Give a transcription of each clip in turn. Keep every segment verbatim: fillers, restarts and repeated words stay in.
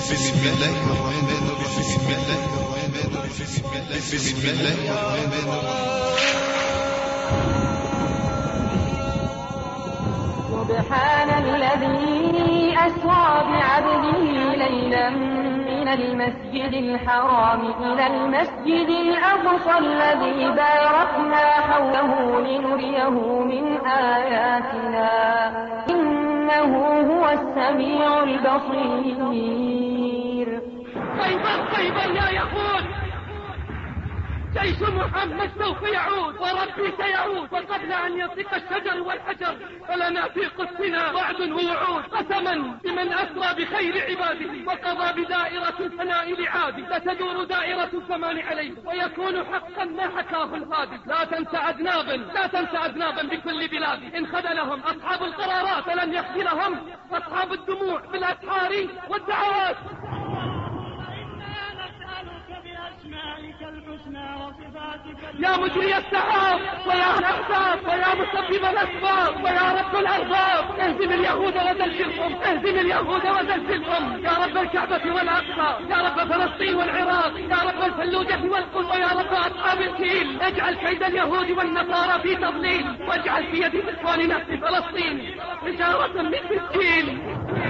بسم الله الرحمن الرحيم بسم الله الرحمن الرحيم بسم الله الرحمن الرحيم سبحان الذي أسرى بعبده ليلا من المسجد الحرام إلى المسجد الأقصى الذي باركنا حوله لنريه من آياتنا إنه هو السميع البصير. خيبر خيبر يا يهود، جيش محمد سوف يعود وربي سيعود، وقبل أن ينطق الشجر والحجر فلنا في قدسنا وعد ووعود. قسما بمن أسرى بخير عباده وقضى بدائرة الفناء لعاده، ستدور دائرة الزمان عليه ويكون حقا ما حكاه الهادي. لا تنسى أذنابا لا تنسى أذنابا بكل بلاد إن خذلهم أصحاب القرارات فلن يخذلهم أصحاب الدموع بالأسحار والدعوات. يا مجري السحاب ويا الأحزاب ويا مسبب الأسباب ويا رب الأرباب، اهزم اليهود وزلزلهم اهزم اليهود وزلزلهم يا رب الكعبة والأقصى، يا رب فلسطين والعراق، يا رب الفلوجة والقدس، ويا رب أصحاب الفيل. اجعل كيد اليهود والنصارى في تضليل، واجعل في يد إخواننا في فلسطين حجارة من سجيل.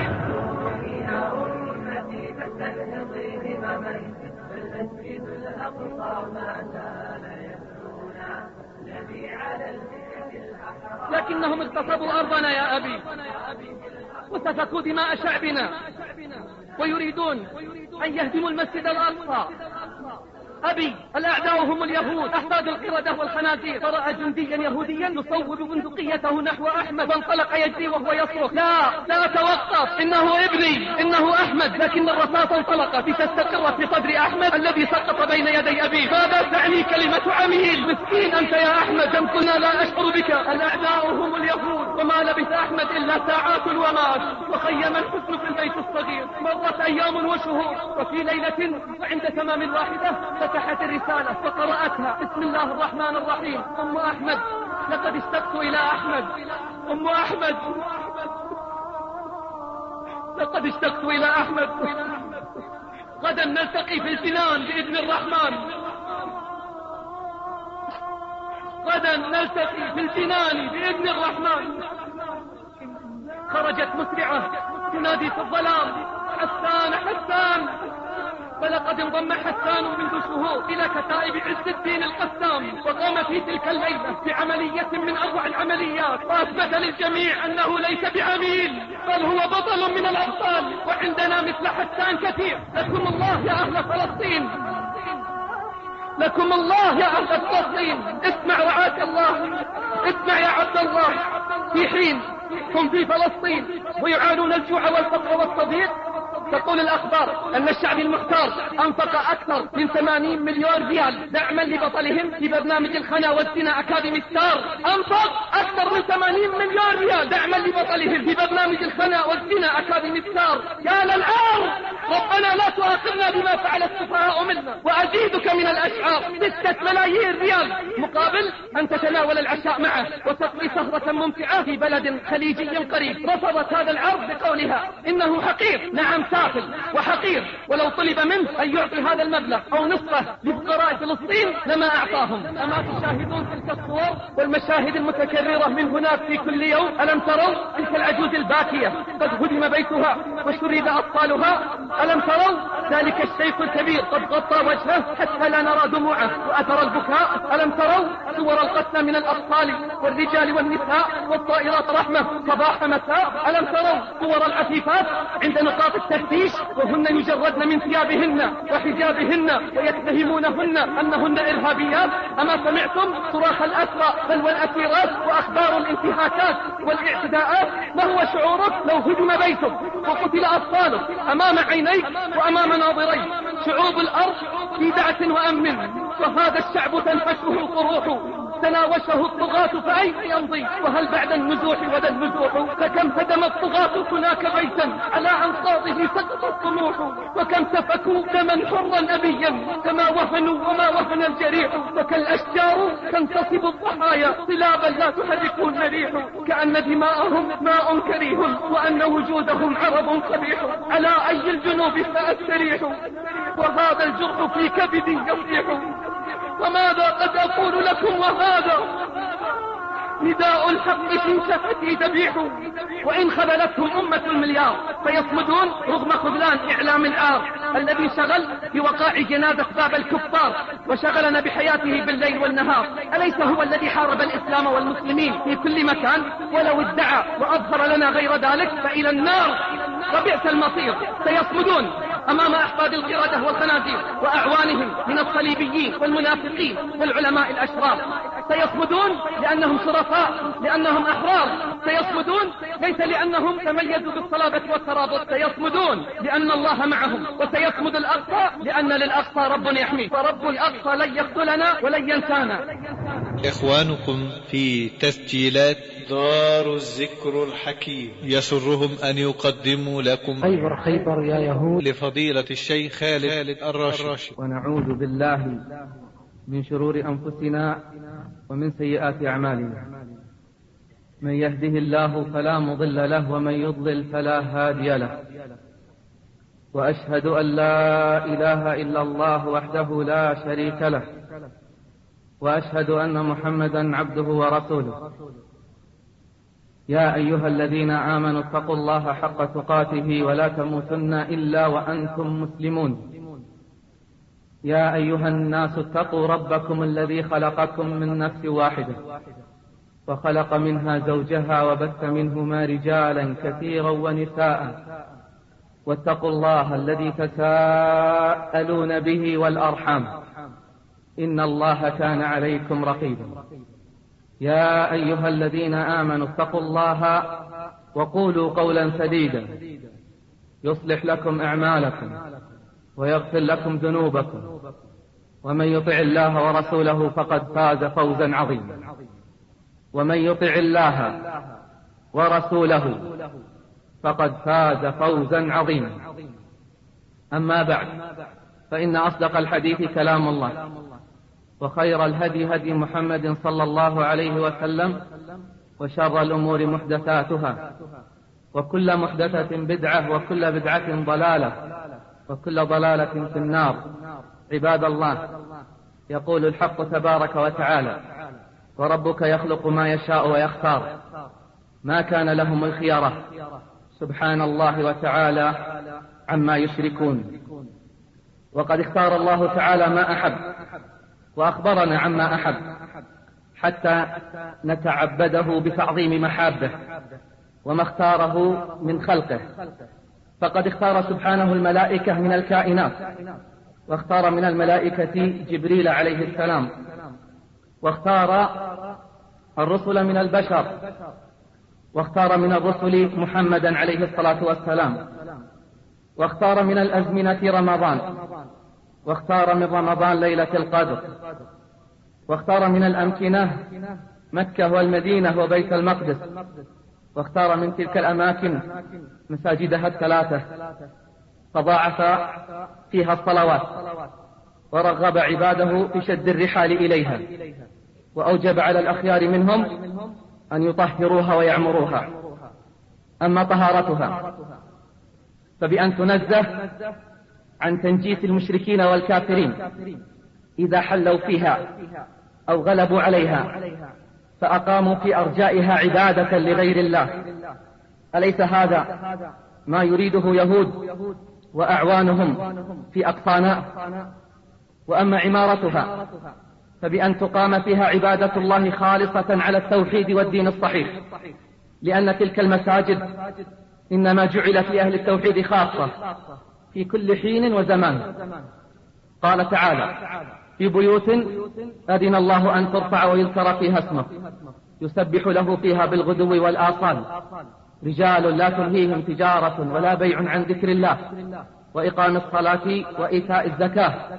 المسجد الأقصى ما زال يتلونا الذي على المسجد الأحرام. لكنهم اغتصبوا أرضنا يا أبي وسفكوا دماء شعبنا ويريدون أن يهدموا المسجد الأقصى. أبي الأعداء هم اليهود أحفاد القردة والخنازير. فرأى جنديا يهوديا يصوب بندقيته نحو أحمد وانطلق يجري وهو يصرخ لا لا توقف، إنه ابني إنه أحمد. لكن الرصاص انطلقت لتستقر في صدر أحمد الذي سقط بين يدي أبيه. ماذا تعني كلمة عميل؟ مسكين أنت يا أحمد، لم كنا لا أشعر بك. الأعداء هم اليهود. وما لبث أحمد إلا ساعات ومات وخيم الحزن في البيت الصغير. مرت أيام وشهور وفي ليلة وعند تمام الواحدة فتحت الرسالة فقرأتها. بسم الله الرحمن الرحيم. أم أحمد لقد اشتقت إلى أحمد. أم أحمد لقد اشتقت إلى أحمد. غدا نلتقي في الجنان بإذن الرحمن. غدا نلتقي في الجنان بإذن الرحمن. خرجت مسرعة تنادي في الظلام حسان حسان. فلقد انضم حسان منذ شهور إلى كتائب عز الدين القسام، وقام في تلك الليلة بعملية من أروع العمليات، وأثبت للجميع أنه ليس بعميل بل هو بطل من الأبطال. وعندنا مثل حسان كثير. لكم الله يا أهل فلسطين، لكم الله يا أهل فلسطين. اسمع رعاك الله، اسمع يا عبد الله. في حين هم في فلسطين ويعانون الجوع والفقر والتضييق، تقول الأخبار أن الشعب المختار أنفق أكثر من ثمانين مليون ريال دعما لبطلهم في برنامج الخنا والزنا أكاديمي ستار. أنفق أكثر من ثمانين مليون ريال دعما لبطلهم في برنامج الخنا والزنا أكاديمي ستار. يا للعار، ربنا لا تؤاخذنا بما فعل السفهاء منا. وأزيدك من الأشعار ستة ملايين ريال مقابل أن تتناول العشاء معه وتقضي سهرة ممتعة في بلد خليجي قريب. رفضت هذا العرض بقولها إنه حقير. نعم سافل وحقير، ولو طلب منه أن يعطي هذا المبلغ أو نصفه لفقراء فلسطين لما أعطاهم. أما تشاهدون تلك الصور والمشاهد المتكررة من هناك في كل يوم؟ ألم تروا تلك العجوز الباكية قد هدم بيتها وشرد أطفالها؟ ألم تروا ذلك الشيخ الكبير قد غطى وجهه حتى لا نرى دموعه وأثر البكاء؟ ألم تروا صور القتلى من الأطفال والرجال والنساء والطائرات رحمة صباح مساء؟ ألم تروا صور العفيفات عند نقاط التفتيش وهن يجردن من ثيابهن وحجابهن ويتهمونهن أنهن إرهابيات؟ أما سمعتم صراخ الأسرى بل والأسيرات وأخبار الانتهاكات والاعتداءات؟ ما هو شعورك لو هدم بيتك وقتل أطفالك أمام عينيك وأمام ناظريك؟ شعوب الأرض في دعة وأمن، وهذا الشعب تنفشه القروح تناوشه الطغاة فأين يمضي؟ وهل بعد النزوح وذا النزوح؟ فكم هدم الطغاة هناك بيتا على أنقاضه سقط الطموح، وكم سفكوا دما حرا أبيا كما وهنوا وما وهن الجريح، وكالأشجار تنتصب الضحايا صلابا لا تحركه الريح، كأن دماءهم ماء كريه وأن وجودهم عرب قبيح، على أي الجنوب سأستريح وهذا الجرح في كبدي يصيح، وماذا قد أقول لكم وهذا نداء الحق في شفتي ذبيح، وإن خذلتهم أمة المليار فيصمدون رغم خذلان إعلام العار الذي شغل بوقاع جنازة باب الكفار وشغلنا بحياته بالليل والنهار. أليس هو الذي حارب الإسلام والمسلمين في كل مكان؟ ولو ادعى وأظهر لنا غير ذلك فإلى النار وبئس المصير. سيصمدون أمام أحفاد القردة والخنازير وأعوانهم من الصليبيين والمنافقين والعلماء الأشرار. سيصمدون لأنهم شرفاء، لأنهم أحرار. سيصمدون ليس لأنهم تميزوا بالصلابة والترابط، سيصمدون لأن الله معهم. وسيصمد الأقصى لأن للأقصى رب يحميه، فرب الأقصى لن يقتلنا ولن ينسانا. إخوانكم في تسجيلات دار الذكر الحكيم يسرهم أن يقدموا لكم خيبر خيبر يا يهود لفضيلة الشيخ خالد الراشد. ونعوذ بالله من شرور أنفسنا ومن سيئات أعمالنا، من يهده الله فلا مضل له ومن يضلل فلا هادي له، وأشهد أن لا إله إلا الله وحده لا شريك له، وأشهد أن محمدا عبده ورسوله. يا أيها الذين آمنوا اتقوا الله حق تقاته ولا تموتن إلا وأنتم مسلمون. يا أيها الناس اتقوا ربكم الذي خلقكم من نفس واحدة وخلق منها زوجها وبث منهما رجالا كثيرا ونساء، واتقوا الله الذي تساءلون به والأرحام إن الله كان عليكم رقيبا. يا أيها الذين آمنوا اتقوا الله وقولوا قولا سديدا يصلح لكم أعمالكم ويغفر لكم ذنوبكم، ومن يطع الله ورسوله فقد فاز فوزا عظيما. ومن يطع الله ورسوله فقد فاز فوزا عظيما. أما بعد، فإن أصدق الحديث كلام الله، وخير الهدي هدي محمد صلى الله عليه وسلم، وشر الأمور محدثاتها، وكل محدثة بدعة، وكل بدعة ضلالة، وكل ضلالة في النار. عباد الله، يقول الحق تبارك وتعالى: وربك يخلق ما يشاء ويختار ما كان لهم الخيرة، سبحان الله وتعالى عما يشركون. وقد اختار الله تعالى ما أحب وأخبرنا عما أحب حتى نتعبده بتعظيم محابه وما اختاره من خلقه. فقد اختار سبحانه الملائكة من الكائنات، واختار من الملائكة جبريل عليه السلام، واختار الرسل من البشر، واختار من الرسل محمدا عليه الصلاة والسلام، واختار من الأزمنة رمضان، واختار من رمضان ليلة القدر، واختار من الأمكنة مكة والمدينة وبيت المقدس، واختار من تلك الأماكن مساجدها الثلاثة، فضاعف فيها الصلوات، ورغب عباده في شد الرحال إليها، وأوجب على الأخيار منهم أن يطهروها ويعمروها. أما طهارتها فبأن تنزه عن تنجيس المشركين والكافرين إذا حلوا فيها أو غلبوا عليها فأقاموا في أرجائها عبادة لغير الله. أليس هذا ما يريده يهود وأعوانهم في أقصانا؟ وأما عمارتها فبأن تقام فيها عبادة الله خالصة على التوحيد والدين الصحيح، لأن تلك المساجد إنما جعلت لأهل التوحيد خاصة في كل حين وزمان. قال تعالى: في بيوت أذن الله أن ترفع ويذكر فيها اسمه يسبح له فيها بالغدو والآصال رجال لا تلهيهم تجارة ولا بيع عن ذكر الله وإقام الصلاة وإيتاء الزكاة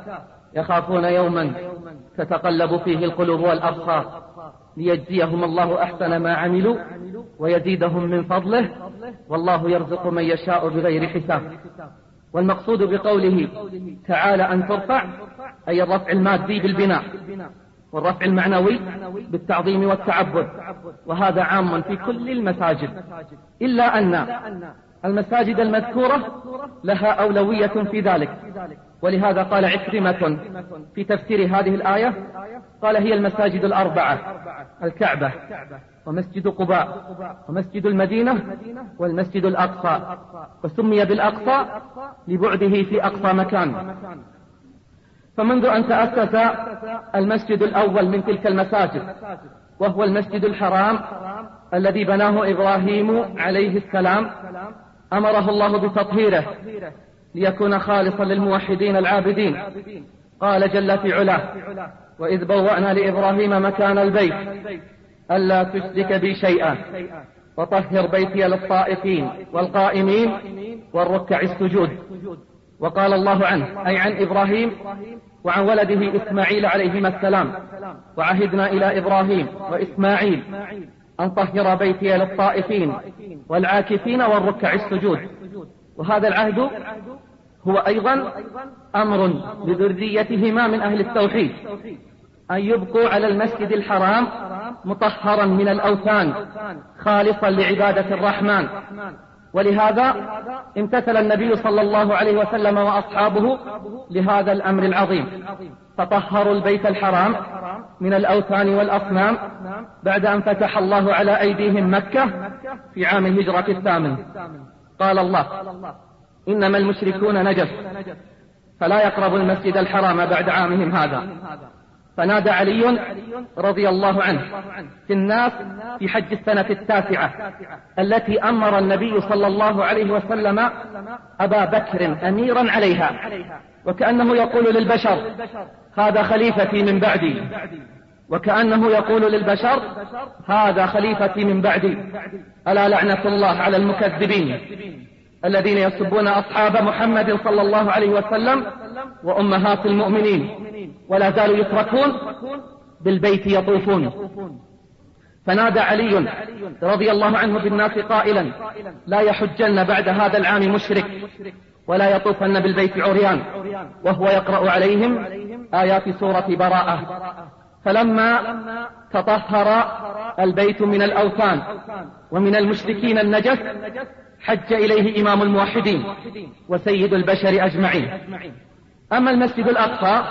يخافون يوما تتقلب فيه القلوب والأبصار ليجزيهم الله أحسن ما عملوا ويزيدهم من فضله والله يرزق من يشاء بغير حساب. والمقصود بقوله تعالى أن ترفع أي الرفع المادي بالبناء، والرفع المعنوي بالتعظيم والتعبد، وهذا عام في كل المساجد، إلا أن المساجد المذكورة لها أولوية في ذلك. ولهذا قال عكرمة في تفسير هذه الآية قال هي المساجد الأربعة: الكعبة ومسجد قباء ومسجد المدينة والمسجد الأقصى، وسمي بالأقصى لبعده في أقصى مكان. فمنذ أن تأسس المسجد الأول من تلك المساجد وهو المسجد الحرام الذي بناه إبراهيم عليه السلام أمره الله بتطهيره ليكون خالصا للموحدين العابدين. قال جل في علاه: وإذ بوأنا لإبراهيم مكان البيت ألا تشرك بي شيئا وطهر بيتي للطائفين والقائمين والركع السجود. وقال الله عنه أي عن إبراهيم وعن ولده إسماعيل عليهما السلام: وعهدنا إلى إبراهيم وإسماعيل أن طهر بيتي للطائفين والعاكفين والركع السجود. وهذا العهد هو أيضا أمر لذريتهما من أهل التوحيد أن يبقوا على المسجد الحرام مطهرا من الأوثان خالصا لعبادة الرحمن. ولهذا امتثل النبي صلى الله عليه وسلم وأصحابه لهذا الأمر العظيم، فطهروا البيت الحرام من الأوثان والأصنام بعد أن فتح الله على أيديهم مكة في عام الهجرة الثامن. قال الله: إنما المشركون نجس فلا يقربوا المسجد الحرام بعد عامهم هذا. فنادى علي رضي الله عنه في الناس في حج السنة التاسعة التي أمر النبي صلى الله عليه وسلم أبا بكر أميرا عليها، وكأنه يقول للبشر: هذا خليفتي من بعدي، وكأنه يقول للبشر: هذا خليفتي من بعدي. ألا لعنة الله على المكذبين الذين يسبون أصحاب محمد صلى الله عليه وسلم وأمهات المؤمنين ولا زالوا يتركون بالبيت يطوفون. فنادى علي رضي الله عنه بالناس قائلا: لا يحجن بعد هذا العام مشرك ولا يطوفن بالبيت عريان، وهو يقرأ عليهم آيات سورة براءة. فلما تطهر البيت من الأوثان ومن المشركين النجس حج إليه إمام الموحدين وسيد البشر أجمعين. أما المسجد الأقصى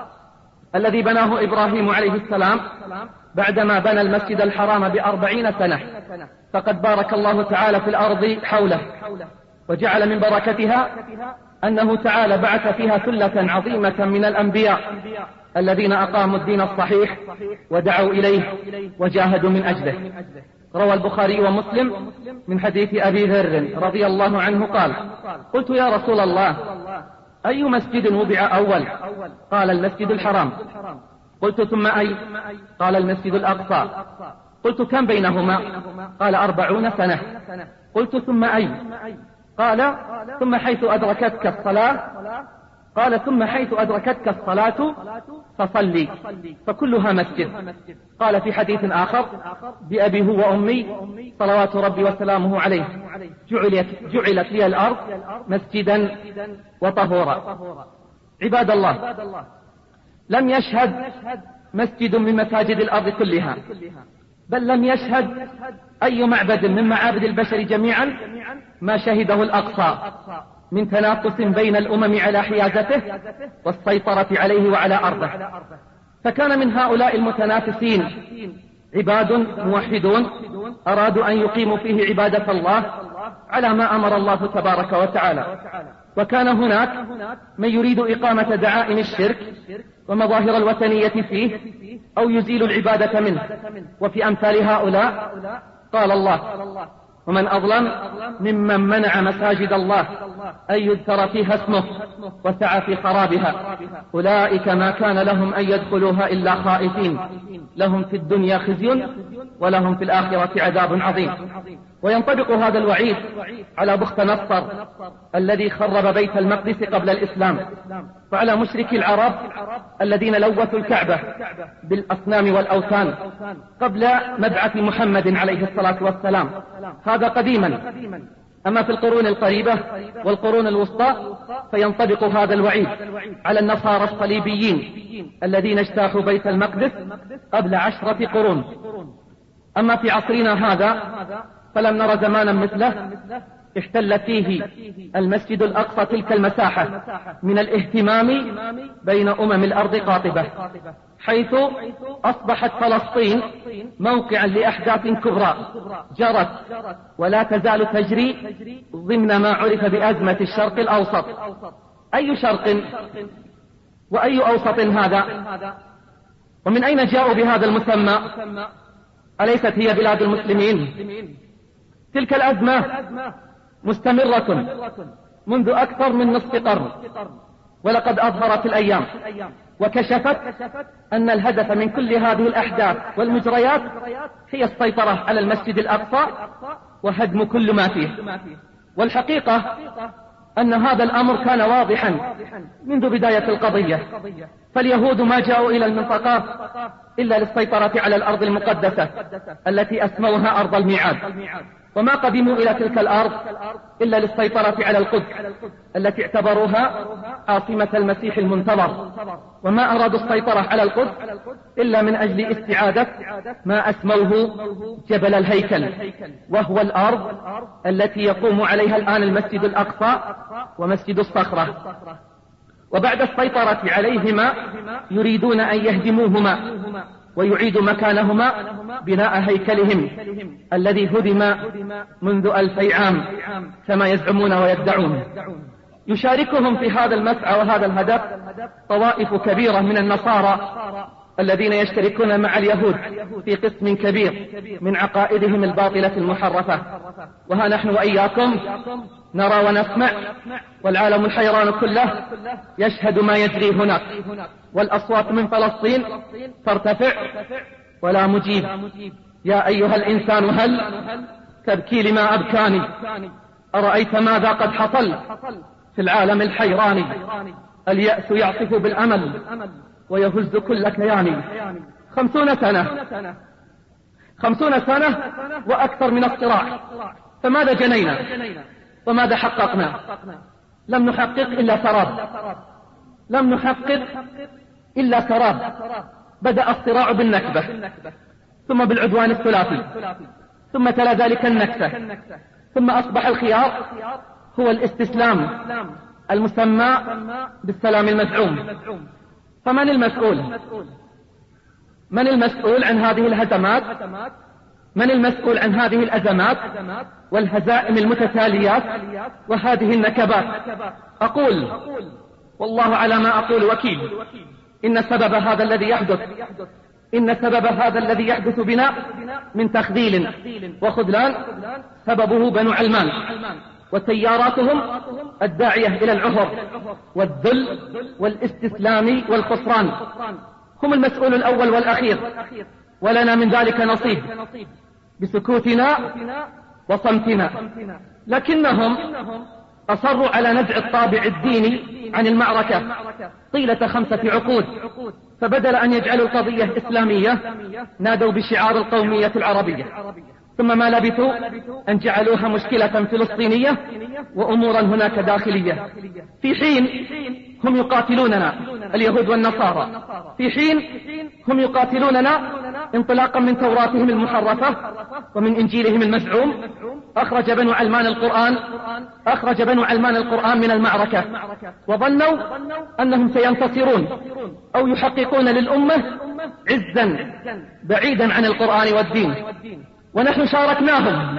الذي بناه إبراهيم عليه السلام بعدما بنى المسجد الحرام بأربعين سنة، فقد بارك الله تعالى في الأرض حوله، وجعل من بركتها أنه تعالى بعث فيها ثلة عظيمة من الأنبياء الذين أقاموا الدين الصحيح ودعوا إليه وجاهدوا من أجله. روى البخاري ومسلم من حديث أبي ذر رضي الله عنه قال: قلت يا رسول الله أي مسجد وضع أول؟ قال: المسجد الحرام. قلت: ثم أي؟ قال: المسجد الأقصى. قلت: كم بينهما؟ قال: أربعون سنة. قلت: ثم أي؟ قال: ثم حيث أدركتك الصلاة. قال: ثم حيث أدركتك الصلاة فصلي، فكلها مسجد. قال في حديث آخر: بأبي هو وأمي صلوات ربي وسلامه عليه جعلت, جعلت لي الأرض مسجدا وطهورا. عباد الله، لم يشهد مسجد من مساجد الأرض كلها، بل لم يشهد أي معبد من معابد البشر جميعا ما شهده الأقصى من تنافس بين الأمم على حيازته والسيطرة عليه وعلى أرضه. فكان من هؤلاء المتنافسين عباد موحدون أرادوا أن يقيموا فيه عبادة الله على ما أمر الله تبارك وتعالى، وكان هناك من يريد إقامة دعائم الشرك ومظاهر الوثنية فيه أو يزيل العبادة منه. وفي أمثال هؤلاء قال الله: ومن أظلم ممن منع مساجد الله أن يذكر فيها اسمه وسعى في خرابها أولئك ما كان لهم أن يدخلوها إلا خائفين لهم في الدنيا خزي ولهم في الآخرة عذاب عظيم. وينطبق هذا الوعيد على بخت نصر الذي خرب بيت المقدس قبل الإسلام، وعلى مشركي العرب الذين لوثوا الكعبة بالأصنام والأوثان قبل مبعث محمد عليه الصلاة والسلام. هذا قديما. أما في القرون القريبة والقرون الوسطى فينطبق هذا الوعيد على النصارى الصليبيين الذين اجتاحوا بيت المقدس قبل عشرة قرون. أما في عصرنا هذا فلم نر زمانا مثله احتل فيه المسجد الأقصى تلك المساحة من الاهتمام بين أمم الأرض قاطبة، حيث أصبحت فلسطين موقعا لأحداث كبرى جرت ولا تزال تجري ضمن ما عرف بأزمة الشرق الأوسط. أي شرق وأي أوسط هذا؟ ومن أين جاءوا بهذا المسمى؟ أليست هي بلاد المسلمين؟ تلك الأزمة مستمرة منذ أكثر من نصف قرن، ولقد أظهرت الأيام وكشفت أن الهدف من كل هذه الأحداث والمجريات هي السيطرة على المسجد الأقصى وهدم كل ما فيه. والحقيقة أن هذا الأمر كان واضحا منذ بداية القضية، فاليهود ما جاءوا إلى المنطقة إلا للسيطرة على الأرض المقدسة التي أسموها أرض الميعاد، وما قدموا إلى تلك الأرض إلا للسيطرة على القدس التي اعتبروها عاصمة المسيح المنتظر، وما أرادوا السيطرة على القدس إلا من أجل استعادة ما أسموه جبل الهيكل، وهو الأرض التي يقوم عليها الآن المسجد الأقصى ومسجد الصخرة. وبعد السيطرة عليهما يريدون أن يهدموهما ويعيدوا مكانهما بناء هيكلهم الذي هدم منذ ألفي عام كما يزعمون ويدعون. يشاركهم في هذا المسعى وهذا الهدف طوائف كبيرة من النصارى الذين يشتركون مع اليهود في قسم كبير من عقائدهم الباطلة المحرفة. وها نحن وإياكم نرى ونسمع، والعالم الحيران كله يشهد ما يجري هناك، والأصوات من فلسطين ترتفع ولا مجيب. يا أيها الإنسان هل تبكي لما أبكاني؟ أرأيت ماذا قد حصل في العالم الحيراني؟ اليأس يعصف بالأمل ويهز كل كياني. خمسون سنة خمسون سنة وأكثر من الصراع، فماذا جنينا وماذا حققنا؟ لم نحقق إلا سراب، لم نحقق إلا سراب. بدأ الصراع بالنكبة، ثم بالعدوان الثلاثي، ثم تلا ذلك النكسة، ثم أصبح الخيار هو الاستسلام المسمى بالسلام المزعوم. فمن المسؤول؟ من المسؤول عن هذه الهزمات؟ من المسؤول عن هذه الأزمات والهزائم المتتاليات وهذه النكبات؟ أقول والله على ما أقول وكيل، إن سبب هذا الذي يحدث إن سبب هذا الذي يحدث بنا من تخذيل وخذلان سببه بنو علمان وسياراتهم الداعية إلى العهر والذل والاستسلام والخسران. هم المسؤول الأول والأخير، ولنا من ذلك نصيب بسكوتنا وصمتنا. لكنهم أصروا على نزع الطابع الديني عن المعركة طيلة خمسة عقود، فبدل أن يجعلوا القضية إسلامية نادوا بشعار القومية العربية، ثم ما لبثوا أن جعلوها مشكلة فلسطينية وأمورا هناك داخلية، في حين هم يقاتلوننا اليهود والنصارى، في حين هم يقاتلوننا انطلاقا من توراتهم المحرفة ومن إنجيلهم المزعوم. أخرج بنو علمان القرآن أخرج بنو علمان القرآن من المعركة، وظنوا أنهم سينتصرون أو يحققون للأمة عزا بعيدا عن القرآن والدين. ونحن شاركناهم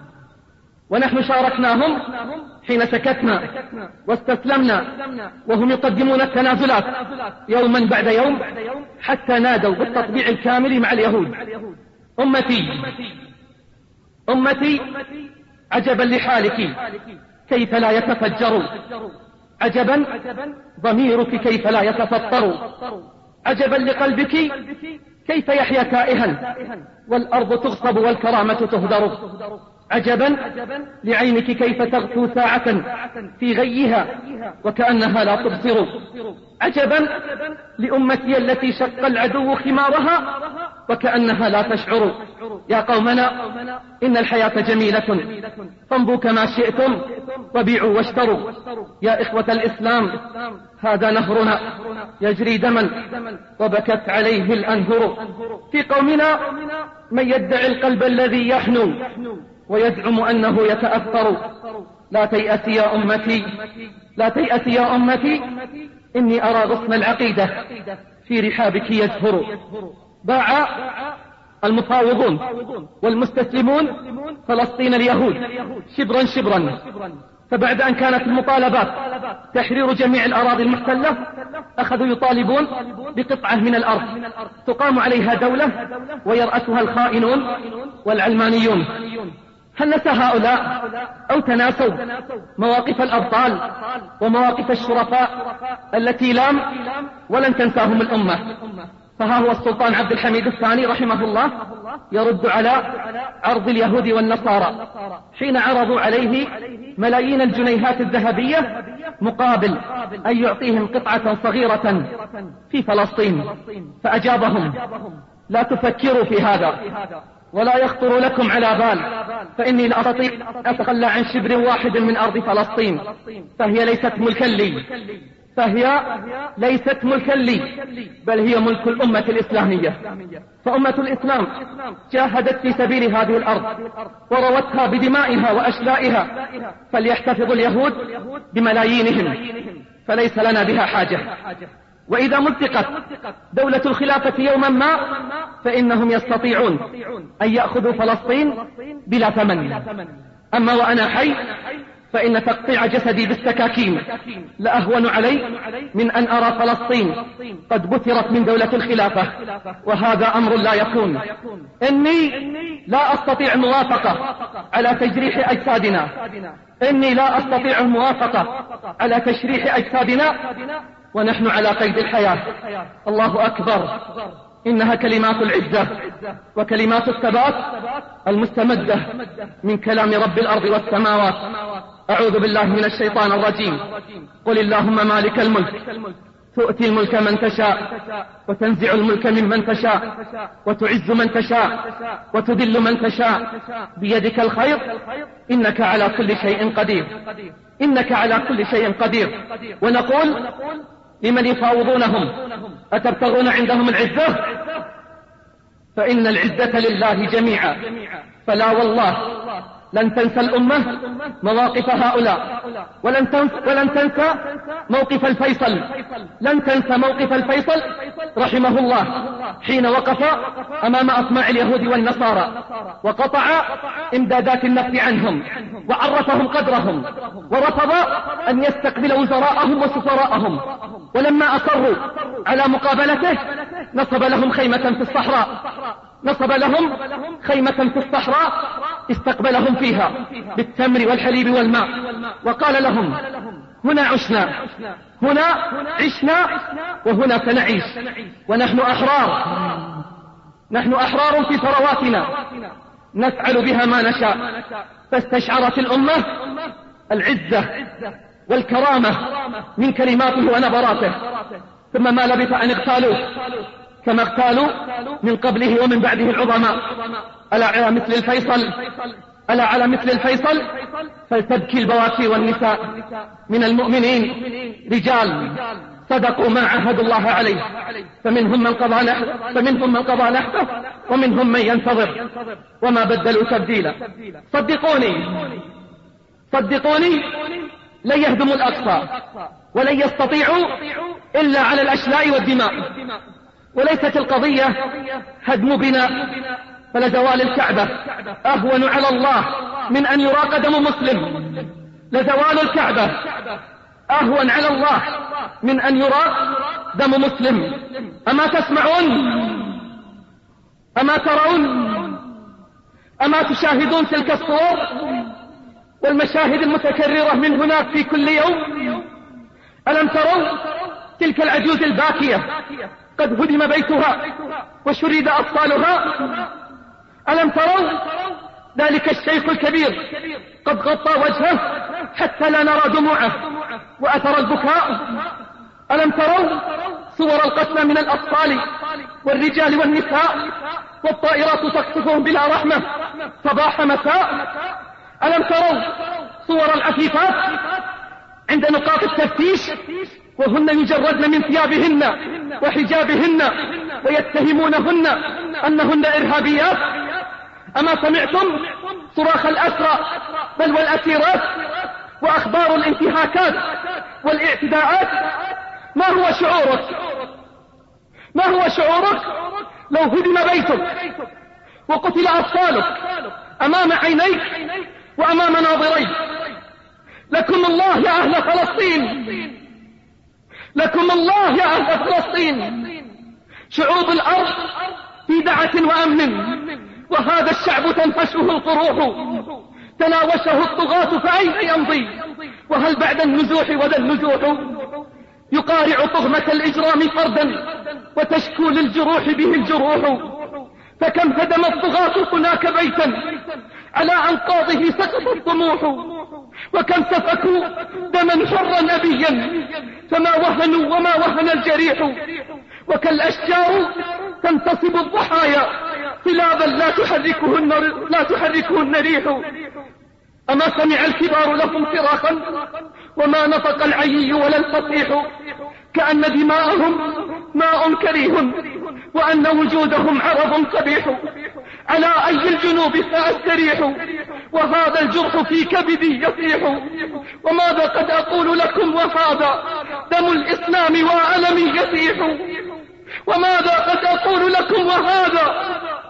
ونحن شاركناهم حين سكتنا واستسلمنا، وهم يقدمون التنازلات يوما بعد يوم حتى نادوا بالتطبيع الكامل مع اليهود. أمتي أمتي عجبا لحالك كيف لا يتفجر، عجبا ضميرك كيف لا يتفطر، عجبا لقلبك كيف يحيا تائها والأرض تغصب والكرامة تهدر. عجبا لعينك كيف تغفو ساعة في غيها وكأنها لا تبصر. عجبا لأمتي التي شق العدو خمارها وكأنها لا تشعر. يا قومنا إن الحياة جميلة فامضوا كما شئتم وبيعوا واشتروا. يا إخوة الإسلام هذا نهرنا يجري دما وبكت عليه الأنهر. في قومنا من يدعي القلب الذي يحنو ويزعم أنه يتأثر. لا تيأسي يا أمتي لا تيأسي يا أمتي إني أرى غصن العقيدة في رحابك يزهر. باع المفاوضون والمستسلمون فلسطين اليهود شبرا شبرا، فبعد أن كانت المطالبات تحرير جميع الأراضي المحتلة أخذوا يطالبون بقطعة من الأرض تقام عليها دولة ويرأسها الخائنون والعلمانيون. هل نسى هؤلاء أو تناسوا مواقف الأبطال ومواقف الشرفاء التي لام ولن تنساهم الأمة؟ فها هو السلطان عبد الحميد الثاني رحمه الله يرد على عرض اليهود والنصارى حين عرضوا عليه ملايين الجنيهات الذهبية مقابل أن يعطيهم قطعة صغيرة في فلسطين، فأجابهم: لا تفكروا في هذا ولا يخطر لكم على بال، فإني لا أستطيع أن أتخلى عن شبر واحد من أرض فلسطين، فهي ليست ملكا لي فهي ليست ملكا لي بل هي ملك الأمة الإسلامية. فأمة الإسلام جاهدت في سبيل هذه الأرض وروتها بدمائها وأشلائها، فليحتفظ اليهود بملايينهم فليس لنا بها حاجة. وإذا مزقت دولة الخلافة يوما ما فإنهم يستطيعون أن يأخذوا فلسطين بلا ثمن. أما وأنا حي فإن تقطيع جسدي بالسكاكين لأهون علي من أن أرى فلسطين قد بثرت من دولة الخلافة، وهذا أمر لا يكون. إني لا أستطيع الموافقة على تجريح أجسادنا إني لا أستطيع الموافقة على تشريح أجسادنا ونحن على قيد الحياة. الله أكبر، إنها كلمات العزة وكلمات الثبات المستمدة من كلام رب الأرض والسماوات. أعوذ بالله من الشيطان الرجيم. قل اللهم مالك الملك تؤتي الملك من تشاء وتنزع الملك ممن تشاء وتعز من تشاء وتذل من تشاء بيدك الخير إنك على كل شيء قدير إنك على كل شيء قدير. ونقول لمن يفاوضونهم: أتبتغون عندهم العزة؟ فإن العزة لله جميعا. فلا والله لن تنسى الأمة مواقف هؤلاء ولن تنسى, ولن تنسى موقف الفيصل لن تنسى موقف الفيصل رحمه الله حين وقف أمام أطماع اليهود والنصارى وقطع إمدادات النفط عنهم وعرفهم قدرهم ورفض أن يستقبل وزراءهم وسفراءهم، ولما أصروا على مقابلته نصب لهم خيمة في الصحراء نصب لهم خيمة في الصحراء استقبلهم فيها بالتمر والحليب والماء وقال لهم: هنا عشنا هنا عشنا وهنا سنعيش، ونحن أحرار نحن أحرار في ثرواتنا نفعل بها ما نشاء. فاستشعرت الأمة العزة والكرامة من كلماته ونبراته، ثم ما لبث أن اغتالوه كما اغتالوا من قبله ومن بعده العظماء. ألا على مثل الفيصل ألا على مثل الفيصل فلتبكي البواكي والنساء من المؤمنين رجال صدقوا ما عاهدوا الله عليه، فمنهم من قضى نحبه فمنهم من قضى نحبه ومنهم من ينتظر وما بدلوا تبديلا. صدقوني صدقوني لن يهدموا الأقصى ولن يستطيعوا إلا على الأشلاء والدماء. وليست القضية هدم بناء، فلزوال الكعبة أهون على الله من أن يراق دم مسلم. لزوال الكعبة أهون على الله من أن يراق دم مسلم. أما تسمعون؟ أما ترون؟ أما تشاهدون تلك الصور والمشاهد المتكررة من هناك في كل يوم؟ ألم تروا تلك العجوز الباكية قد هدم بيتها وشرد أطفالها؟ ألم تروا ذلك الشيخ الكبير قد غطى وجهه حتى لا نرى دموعه وأثر البكاء. ألم تروا صور القتلى من الأطفال والرجال والنساء والطائرات تقصفهم بلا رحمة صباح مساء؟ ألم تروا صور العفيفات عند نقاط التفتيش وهن يجردن من ثيابهن وحجابهن ويتهمونهن أنهن إرهابيات؟ أما سمعتم صراخ الأسرى بل والأسيرات وأخبار الانتهاكات والاعتداءات؟ ما هو شعورك؟ ما هو شعورك لو هدم بيتك وقتل أطفالك أمام عينيك وأمام ناظريك؟ لكم الله يا أهل فلسطين، لكم الله يا أهل فلسطين. شعوب الأرض في دعة وأمن، وهذا الشعب تنفشه القروح، تناوشه الطغاة فأين يمضي؟ وهل بعد النزوح وذا النزوح يقارع طغمة الإجرام فردا وتشكو للجروح به الجروح؟ فكم هدم الطغاة هناك بيتا على أنقاضه سقطت طموح، وكم سفكوا دما حرا أبيا فما وهنوا وما وهن الجريح، وكالأشجار تنتصب الضحايا صلابا لا تحركهن لا تحركهن ريح. أما سمع الكبار لهم صراخا وما نطق العيي ولا الفصيح، كأن دماءهم ماء كريه وأن وجودهم عرض قبيح. على أي الجنوب سأستريح وهذا الجرح في كبدي يصيح؟ وماذا قد أقول لكم وهذا دم الإسلام وألمي يسيح؟ وماذا قد أقول لكم وهذا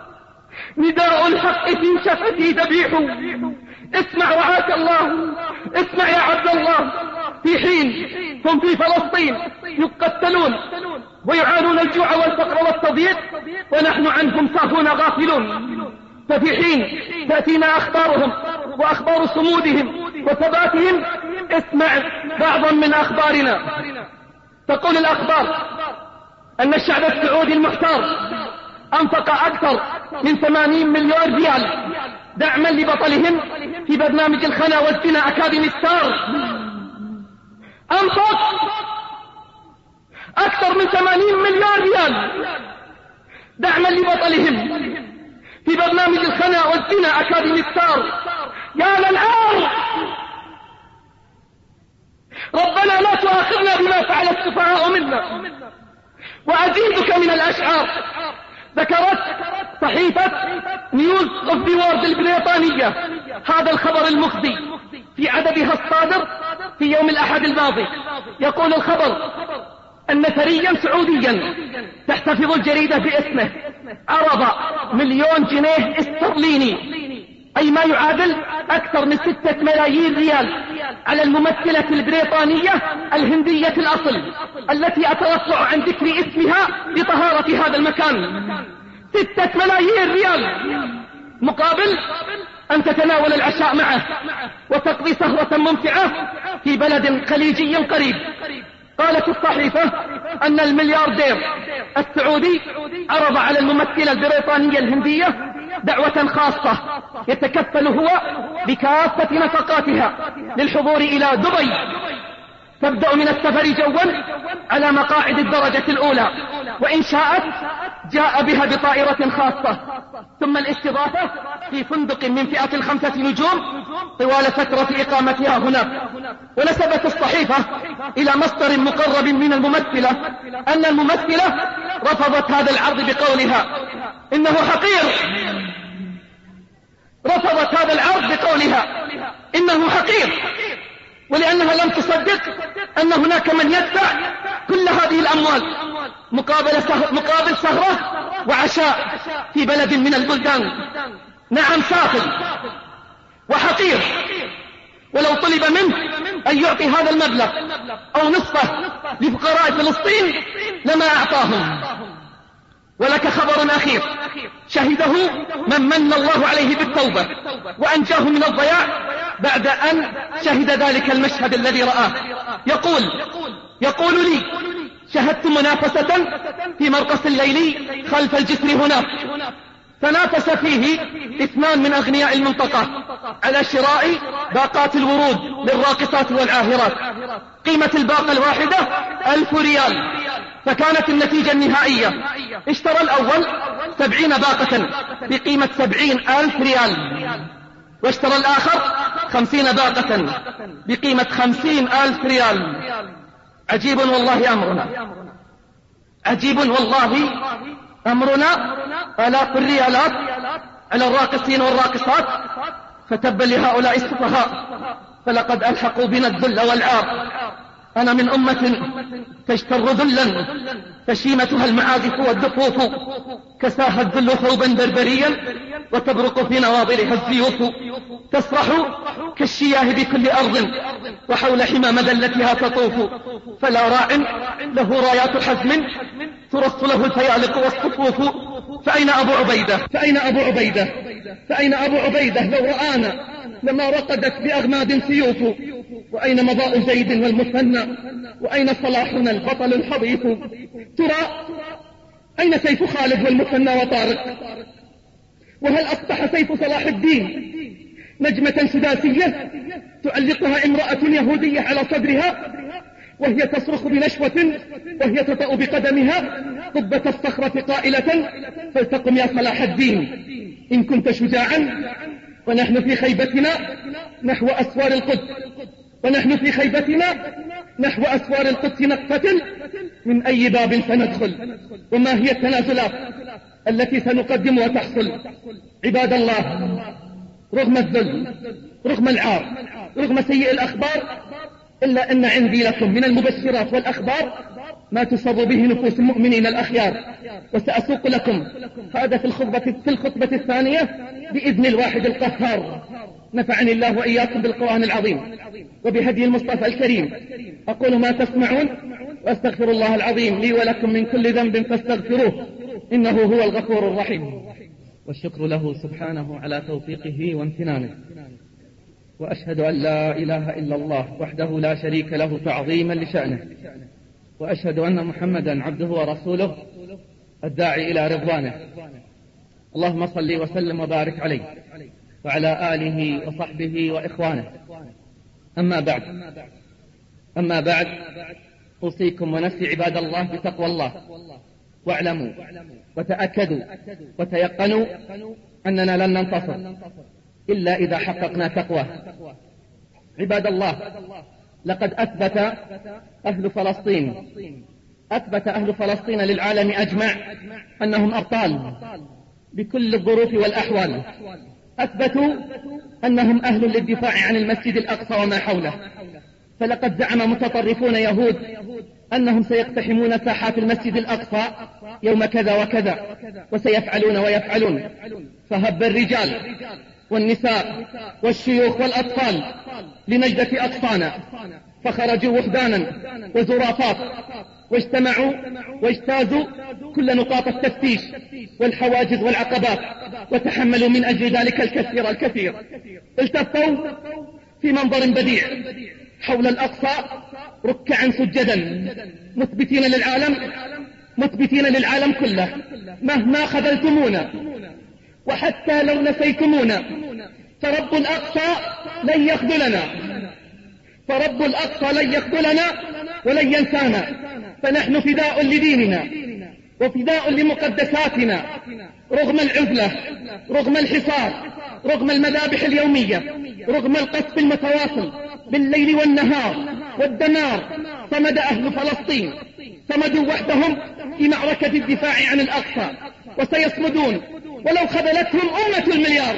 نداء الحق في شفتي ذبيح؟ اسمع رعاك الله، اسمع يا عبد الله، في حين هم في فلسطين يقتلون ويعانون الجوع والفقر والتضييق ونحن عنهم ساهون غافلون، ففي حين تأتينا أخبارهم وأخبار صمودهم وثباتهم اسمع بعضا من أخبارنا. تقول الأخبار أن الشعب السعودي المحتار أنفق أكثر من ثمانين مليون ريال دعما لبطلهم في برنامج الخنا والزنا أكاديمي ستار. أنفق أكثر من ثمانين مليون ريال دعما لبطلهم في برنامج الخنا والزنا أكاديمي ستار. يا للعار، ربنا لا تؤاخذنا بما فعل السفهاء منا. وأزيدك من الأشعار. ذكرت صحيفة نيوز اوف ذا وورد البريطانية هذا الخبر المخزي في عددها الصادر في يوم الأحد الماضي. يقول الخبر أن ثريا سعوديا تحتفظ الجريدة باسمه عرض مليون جنيه استرليني أي ما يعادل أكثر من ستة ملايين ريال على الممثلة البريطانية الهندية الأصل التي أتوقع عن ذكر اسمها لطهارة هذا المكان. ستة ملايين ريال مقابل أن تتناول العشاء معه وتقضي سهرة ممتعة في بلد خليجي قريب. قالت الصحيفة أن الملياردير السعودي عرض على الممثلة البريطانية الهندية دعوة خاصة يتكفل هو بكافة نفقاتها للحضور إلى دبي، تبدأ من السفر جوا على مقاعد الدرجة الأولى، وإن شاءت جاء بها بطائرة خاصة، ثم الاستضافة في فندق من فئة الخمسة نجوم طوال فترة إقامتها هناك. ونسبت الصحيفة إلى مصدر مقرب من الممثلة أن الممثلة رفضت هذا العرض بقولها إنه حقير، رفضت هذا العرض بقولها إنه حقير، ولأنها لم تصدق أن هناك من يدفع كل هذه الأموال مقابل سهر مقابل سهرة وعشاء في بلد من البلدان. نعم سافل وحقير، ولو طلب منه أن يعطي هذا المبلغ أو نصفه لفقراء فلسطين لما أعطاهم. ولك خبر أخير شهده من من الله عليه بالتوبة وأنجاه من الضياع بعد أن شهد ذلك المشهد الذي رآه. يقول يقول لي شهدت منافسة في مرقص الليلي خلف الجسر هناك، تنافس فيه اثنان من أغنياء المنطقة على شراء باقات الورود للراقصات والعاهرات. قيمة الباقة الواحدة ألف ريال، فكانت النتيجة النهائية اشترى الأول سبعين باقة بقيمة سبعين ألف ريال، واشترى الآخر خمسين باقة بقيمة خمسين ألف ريال. عجيب والله أمرنا، عجيب والله أمرنا. آلاف الريالات على الراقصين والراقصات، فتبا لهؤلاء السفهاء، فلقد ألحقوا بنا الذل والعار. أنا من أمة تجتر ذلا تشيمتها المعازف والدفوف، كساها الذل ثوبا بربريا وتبرق في نواضلها السيوف، تسرح كالشياه بكل أرض وحول حمى مذلتها تطوف، فلا راع له رايات حزم ترص له الفيالق والصفوف. فأين أبو عبيدة؟ فأين أبو عبيدة؟ فأين أبو عبيدة لو رآنا لما رقدت بأغماد سيوف؟ وأين مضاء زيد والمثنى؟ وأين صلاحنا البطل الحضيف؟ ترى أين سيف خالد والمثنى وطارق؟ وهل أصبح سيف صلاح الدين نجمة سداسية تعلقها امرأة يهودية على صدرها وهي تصرخ بنشوة وهي تطأ بقدمها قبة الصخرة قائلة فلتقم يا صلاح الدين إن كنت شجاعا؟ ونحن في خيبتنا نحو أسوار القدس، ونحن في خيبتنا نحو أسوار القدس نقتتل، من أي باب سندخل؟ وما هي التنازلات التي سنقدمها تحصل؟ عباد الله، رغم الذل، رغم العار، رغم سيء الأخبار، إلا أن عندي لكم من المبشرات والأخبار ما تصر به نفوس المؤمنين الأخيار، وسأسوق لكم هذا في الخطبة, في الخطبة الثانية بإذن الواحد القهار. نفعني الله وإياكم بالقرآن العظيم وبهدي المصطفى الكريم. أقول ما تسمعون وأستغفر الله العظيم لي ولكم من كل ذنب فاستغفروه إنه هو الغفور الرحيم. والشكر له سبحانه على توفيقه وامتنانه، وأشهد أن لا إله إلا الله وحده لا شريك له تعظيما لشأنه، وأشهد أن محمدا عبده ورسوله الداعي إلى رضوانه. اللهم صل وسلم وبارك عليه وعلى آله وصحبه وإخوانه. أما بعد أما بعد أوصيكم ونفسي عباد الله بتقوى الله، واعلموا وتأكدوا وتيقنوا أننا لن ننتصر إلا إذا حققنا تقوى. عباد الله، لقد أثبت أهل فلسطين أثبت أهل فلسطين للعالم أجمع أنهم أبطال بكل الظروف والأحوال. أثبتوا أنهم أهل للدفاع عن المسجد الأقصى وما حوله، فلقد زعم متطرفون يهود أنهم سيقتحمون ساحات المسجد الأقصى يوم كذا وكذا، وسيفعلون ويفعلون، فهب الرجال والنساء والشيوخ والأطفال لنجدة أقصانا، فخرجوا وحدانا وزرافات، واجتمعوا واجتازوا كل نقاط التفتيش والحواجز والعقبات، وتحملوا من أجل ذلك الكثير الكثير. التفوا في منظر بديع حول الأقصى ركعا سجدا، مثبتين للعالم مثبتين للعالم كله مهما خذلتمونا وحتى لو نسيتمونا فرب الأقصى لن يخذلنا، فرب الأقصى لن يخذلنا ولن ينسانا، فنحن فداء لديننا وفداء لمقدساتنا، رغم العزلة، رغم الحصار، رغم المذابح اليومية، رغم القصف المتواصل بالليل والنهار والدمار. صمد أهل فلسطين، صمدوا وحدهم في معركة الدفاع عن الأقصى، وسيصمدون ولو خذلتهم أمة المليار،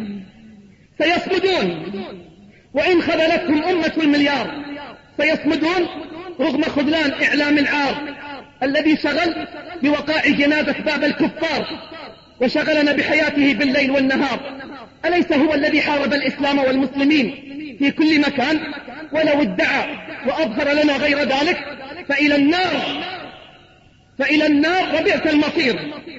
سيصمدون وإن خذلتهم أمة المليار سيصمدون، رغم خذلان إعلام العار الذي شغل بوقائع جنازة باب الكفار وشغلنا بحياته بالليل والنهار. أليس هو الذي حارب الإسلام والمسلمين في كل مكان؟ ولو ادعى وأظهر لنا غير ذلك فإلى النار، فإلى النار وبئس المصير.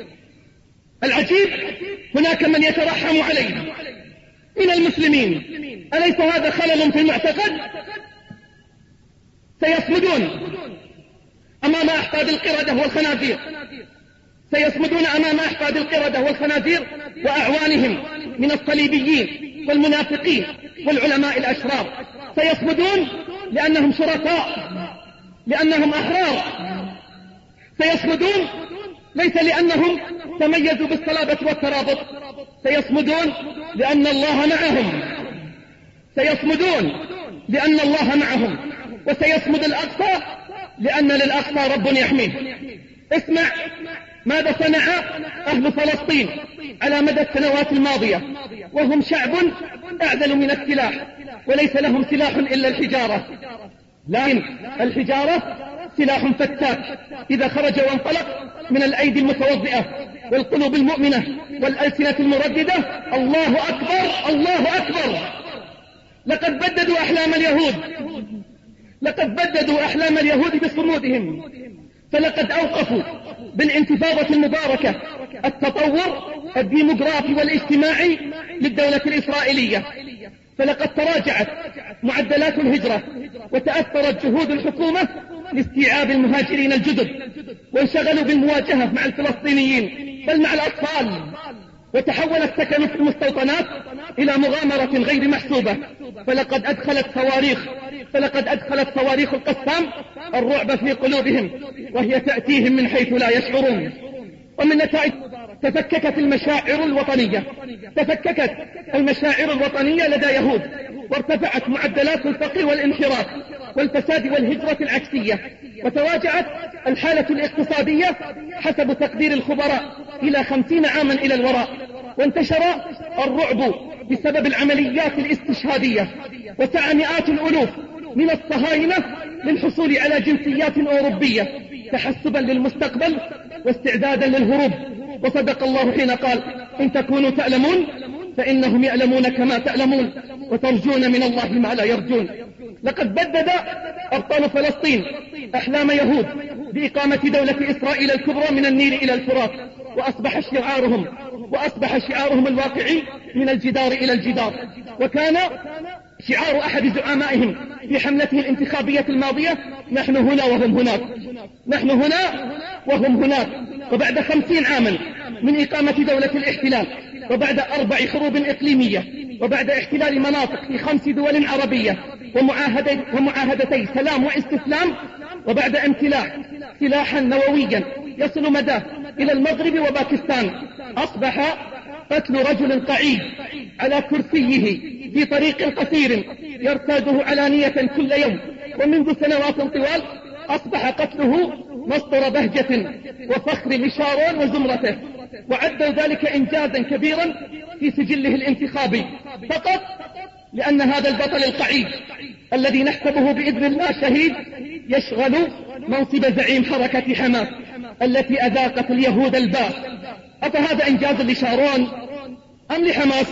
العجيب هناك من يترحم عليه من المسلمين، أليس هذا خلل في المعتقد؟ سيصمدون أمام أحفاد القردة والخنازير، سيصمدون أمام أحفاد القردة والخنازير وأعوانهم من الصليبيين والمنافقين والعلماء الأشرار. سيصمدون لأنهم شركاء، لأنهم أحرار. سيصمدون ليس لأنهم تميزوا بالصلابة والترابط، سيصمدون لأن الله معهم، سيصمدون لأن الله معهم. وسيصمد الأقصى لأن للأقصى رب يحميه. اسمع ماذا صنع أهل فلسطين على مدى السنوات الماضية، وهم شعب أعدل من السلاح، وليس لهم سلاح إلا الحجارة، لكن الحجارة سلاح فتاك إذا خرج وانطلق من الأيدي المتوضئة والقلوب المؤمنة والألسنة المرددة. الله أكبر، الله أكبر. لقد بددوا أحلام اليهود، لقد بددوا أحلام اليهود بصمودهم، فلقد أوقفوا بالانتفاضة المباركة التطور الديموغرافي والاجتماعي للدولة الإسرائيلية، فلقد تراجعت معدلات الهجرة وتأثرت جهود الحكومة لاستيعاب المهاجرين الجدد، وانشغلوا بالمواجهة مع الفلسطينيين بل مع الأطفال، وتحول السكن في المستوطنات إلى مغامرة غير محسوبة. فلقد أدخلت صواريخ فلقد أدخلت صواريخ القسام الرعب في قلوبهم، وهي تأتيهم من حيث لا يشعرون. ومن نتائج تفككت المشاعر الوطنية تفككت المشاعر الوطنية لدى يهود، وارتفعت معدلات الفقر والانحراف والفساد والهجرة العكسية، وتراجعت الحالة الاقتصادية حسب تقدير الخبراء إلى خمسين عاما إلى الوراء، وانتشر الرعب بسبب العمليات الاستشهادية، وسعى مئات الألوف من الصهاينة للحصول على جنسيات أوروبية تحسبا للمستقبل واستعدادا للهروب. وصدق الله حين قال: إن تكونوا تألمون فإنهم يألمون كما تألمون وترجون من الله ما لا يرجون. لقد بدد أبطال فلسطين أحلام يهود بإقامة دولة إسرائيل الكبرى من النيل إلى الفرات، وأصبح شعارهم وأصبح شعارهم الواقعي من الجدار إلى الجدار. وكان شعار أحد زعمائهم في حملته الانتخابية الماضية: نحن هنا وهم هناك، نحن هنا وهم هناك. وبعد خمسين عاما من إقامة دولة الاحتلال، وبعد أربع حروب إقليمية، وبعد احتلال مناطق في خمس دول عربية ومعاهدتي سلام واستسلام، وبعد امتلاك سلاحا نوويا يصل مداه إلى المغرب وباكستان، أصبح قتل رجل قعيد على كرسيه في طريق قصير يرتاده علانية كل يوم ومنذ سنوات طوال، أصبح قتله مصدر بهجة وفخر لشارون وزمرته، وعدوا ذلك إنجازا كبيرا في سجله الانتخابي، فقط لأن هذا البطل القعيد الذي نحسبه بإذن الله شهيد يشغل منصب زعيم حركة حماس التي أذاقت اليهود الباس. أفهذا إنجاز لشارون أم لحماس؟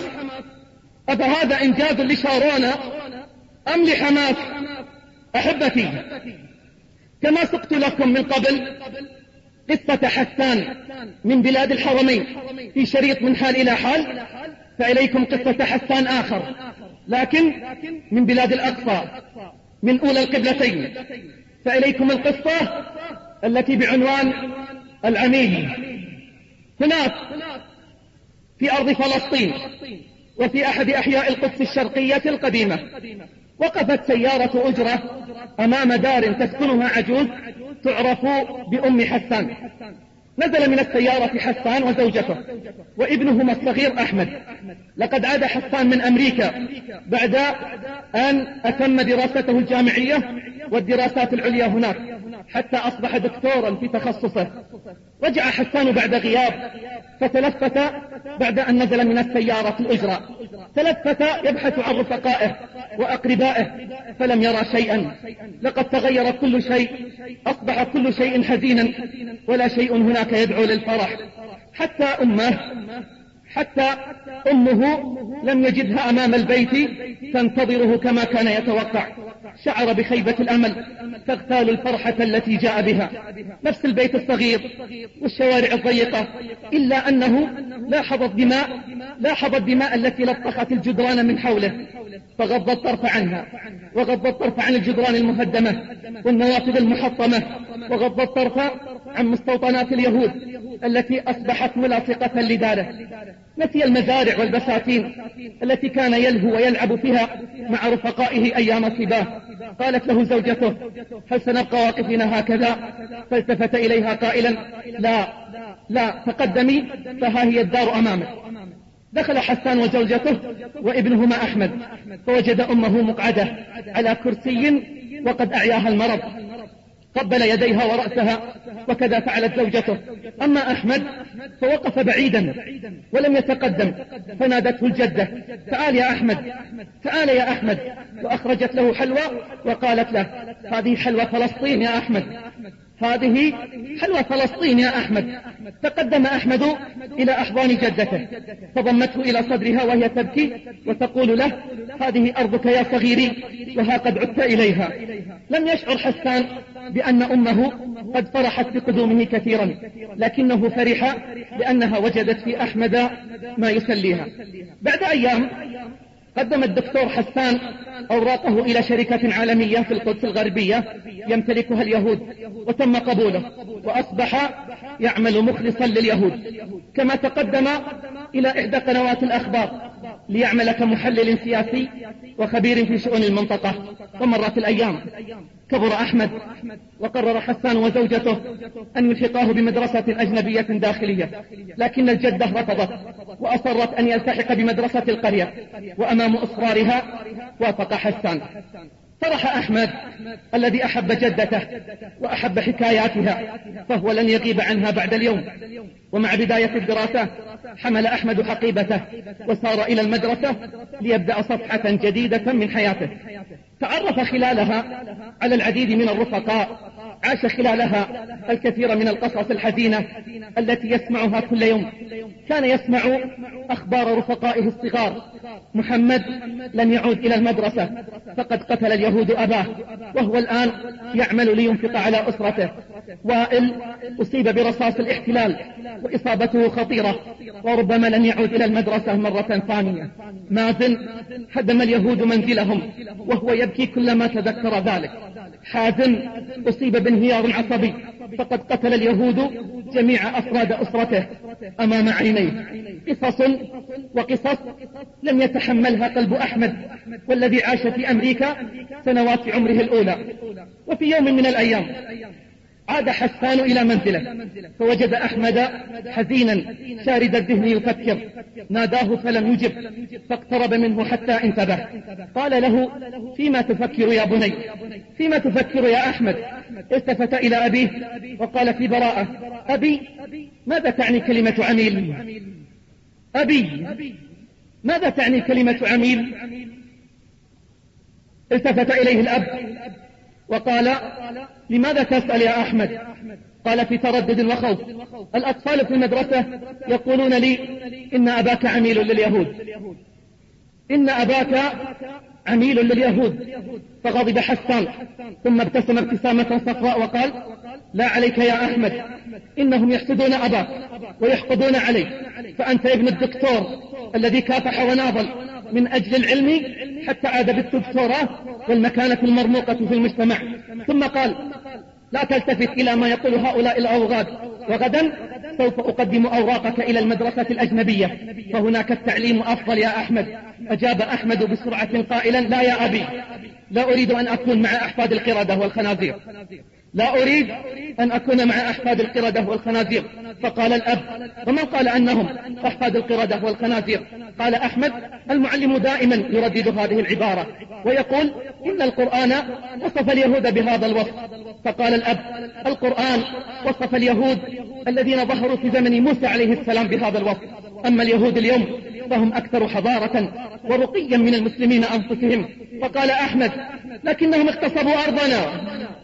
أفهذا إنجاز لشارون أم لحماس؟ أحبتي، كما سقت لكم من قبل قصة حسان من بلاد الحرمين في شريط من حال إلى حال، فإليكم قصة حسان آخر لكن من بلاد الأقصى من أولى القبلتين، فإليكم القصة التي بعنوان العميل. هناك في أرض فلسطين وفي أحد أحياء القدس الشرقية القديمة وقفت سيارة أجرة أمام دار تسكنها عجوز تعرف بأم حسان. نزل من السيارة حسان وزوجته وابنهما الصغير أحمد. لقد عاد حسان من أمريكا بعد أن أتم دراسته الجامعية والدراسات العليا هناك حتى أصبح دكتورا في تخصصه. رجع حسان بعد غياب فتلفت بعد أن نزل من السيارة الأجرة، تلفت يبحث عن رفقائه وأقربائه فلم يرى شيئا. لقد تغير كل شيء، أصبح كل شيء حزينا ولا شيء هناك يدعو للفرح. حتى أمه حتى أمه لم يجدها أمام البيت تنتظره كما كان يتوقع. شعر بخيبة الأمل تغتال الفرحة التي جاء بها. نفس البيت الصغير والشوارع الضيقة، إلا أنه لاحظ الدماء لاحظ الدماء التي لطخت الجدران من حوله، فغض الطرف عنها، وغض الطرف عن الجدران المهدمة والنوافذ المحطمة، وغض الطرف عن مستوطنات اليهود التي أصبحت ملاصقة لداره، نسي المزارع والبساتين التي كان يلهو ويلعب فيها مع رفقائه أيام صباه. قالت له زوجته: هل سنبقى واقفين هكذا؟ فالتفت إليها قائلا: لا لا، تقدمي فها هي الدار أمامك. دخل حسان وزوجته وابنهما أحمد، فوجد أمه مقعدة على كرسي وقد أعياها المرض، قبل يديها ورأسها، وكذا فعلت زوجته. أما أحمد فوقف بعيدا ولم يتقدم، فنادته الجدة: تعال يا أحمد، تعال يا أحمد، وأخرجت له حلوى وقالت له: هذه حلوى فلسطين يا أحمد، هذه حلوى فلسطين يا أحمد. تقدم أحمد إلى أحضان جدته فضمته إلى صدرها وهي تبكي وتقول له: هذه أرضك يا صغيري، وها قد عدت إليها. لم يشعر حسان بأن أمه قد فرحت بقدومه كثيرا، لكنه فرح لأنها وجدت في أحمد ما يسليها. بعد أيام قدم الدكتور حسان أوراقه إلى شركة عالمية في القدس الغربية يمتلكها اليهود، وتم قبوله وأصبح يعمل مخلصا لليهود. كما تقدم إلى إحدى قنوات الأخبار ليعمل كمحلل سياسي وخبير في شؤون المنطقة. ومرت الأيام، كبر أحمد، وقرر حسان وزوجته أن يلحقاه بمدرسة أجنبية داخلية، لكن الجدة رفضت وأصرت أن يلتحق بمدرسة القرية، وأمام إصرارها وافق حسان. فرح أحمد الذي أحب جدته وأحب حكاياتها، فهو لن يغيب عنها بعد اليوم. ومع بداية الدراسة حمل أحمد حقيبته وسار إلى المدرسة ليبدأ صفحة جديدة من حياته. تعرف خلالها على العديد من الرفقاء، عاش خلالها الكثير من القصص الحزينة التي يسمعها كل يوم. كان يسمع أخبار رفقائه الصغار: محمد لن يعود إلى المدرسة فقد قتل اليهود أباه، وهو الآن يعمل لينفق على أسرته. وائل أصيب برصاص الاحتلال وإصابته خطيرة وربما لن يعود إلى المدرسة مرة ثانية. مازن هدم اليهود منزلهم وهو يبكي كلما تذكر ذلك. حازم أصيب بانهيار عصبي فقد قتل اليهود جميع أفراد أسرته أمام عينيه. قصص وقصص لم يتحملها قلب أحمد، والذي عاش في أمريكا سنوات عمره الأولى. وفي يوم من الأيام عاد حسان إلى منزله فوجد أحمد حزينا شارد الذهن يفكر. ناداه فلم يجب، فاقترب منه حتى انتبه. قال له: فيما تفكر يا بني؟ فيما تفكر يا أحمد؟ التفت إلى أبيه وقال في براءة: أبي، ماذا تعني كلمة عميل؟ أبي، ماذا تعني كلمة عميل؟ التفت إليه الأب وقال: لماذا تسأل يا أحمد؟ قال في تردد وخوف: الأطفال في المدرسة يقولون لي إن أباك عميل لليهود، إن أباك عميل لليهود. فغضب حسان ثم ابتسم ابتسامة صفراء وقال: لا عليك يا أحمد، إنهم يحسدون أباك ويحقدون عليك، فأنت ابن الدكتور الذي كافح وناضل من أجل العلم حتى عاد بالدكتوراه والمكانة المرموقة في المجتمع. ثم قال: لا تلتفت إلى ما يقول هؤلاء الأوغاد، وغدا سوف أقدم أوراقك إلى المدرسة الأجنبية فهناك التعليم أفضل يا أحمد. أجاب أحمد بسرعة قائلا: لا يا أبي، لا أريد أن أكون مع أحفاد القردة والخنازير، لا أريد أن أكون مع أحفاد القردة والخنازير. فقال الأب: ومن قال أنهم أحفاد القردة والخنازير؟ قال أحمد: المعلم دائما يردد هذه العبارة ويقول إن القرآن وصف اليهود بهذا الوصف. فقال الأب: القرآن وصف اليهود الذين ظهروا في زمن موسى عليه السلام بهذا الوصف، أما اليهود اليوم فهم أكثر حضارة ورقيا من المسلمين أنفسهم. فقال أحمد: لكنهم اغتصبوا أرضنا،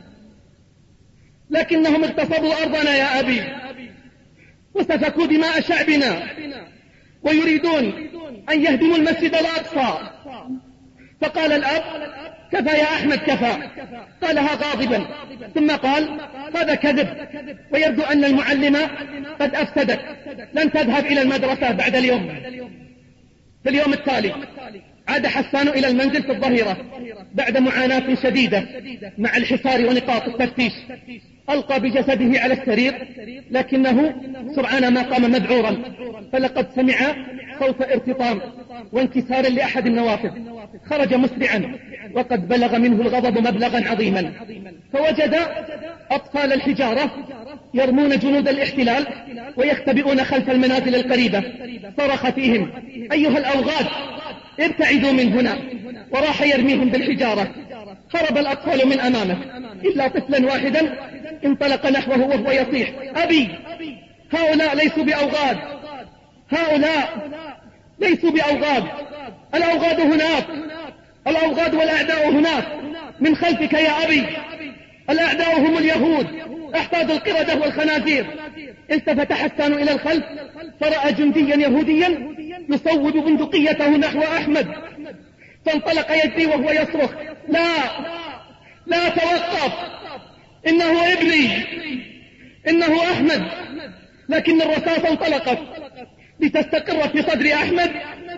لكنهم اغتصبوا أرضنا يا أبي، وسفكوا دماء شعبنا، ويريدون أن يهدموا المسجد الأقصى. فقال الأب: كفى يا أحمد كفى. قالها غاضبا ثم قال: هذا كذب، ويبدو أن المعلمة قد أفسدت، لن تذهب إلى المدرسة بعد اليوم. في اليوم التالي عاد حسان إلى المنزل في الظهيرة بعد معاناة شديدة مع الحصار ونقاط التفتيش. ألقى بجسده على السرير، لكنه سرعان ما قام مذعورا، فلقد سمع صوت ارتطام وانكسار لأحد النوافذ، خرج مسرعا وقد بلغ منه الغضب مبلغا عظيما، فوجد أطفال الحجارة يرمون جنود الاحتلال ويختبئون خلف المنازل القريبة. صرخ فيهم: أيها الأوغاد ابتعدوا من هنا، وراح يرميهم بالحجارة. هرب الأطفال من أمامه إلا طفلا واحدا انطلق نحوه وهو يصيح: أبي، هؤلاء ليسوا بأوغاد، هؤلاء ليسوا بأوغاد، الأوغاد هناك، الأوغاد والأعداء هناك من خلفك يا أبي، الأعداء هم اليهود أحفاد القردة والخنازير. التفت حسان إلى الخلف فرأى جنديا يهوديا يصوب بندقيته نحو أحمد، فانطلق يجري وهو يصرخ: لا لا توقف، إنه ابني، إنه أحمد. لكن الرصاصة انطلقت لتستقر في صدر أحمد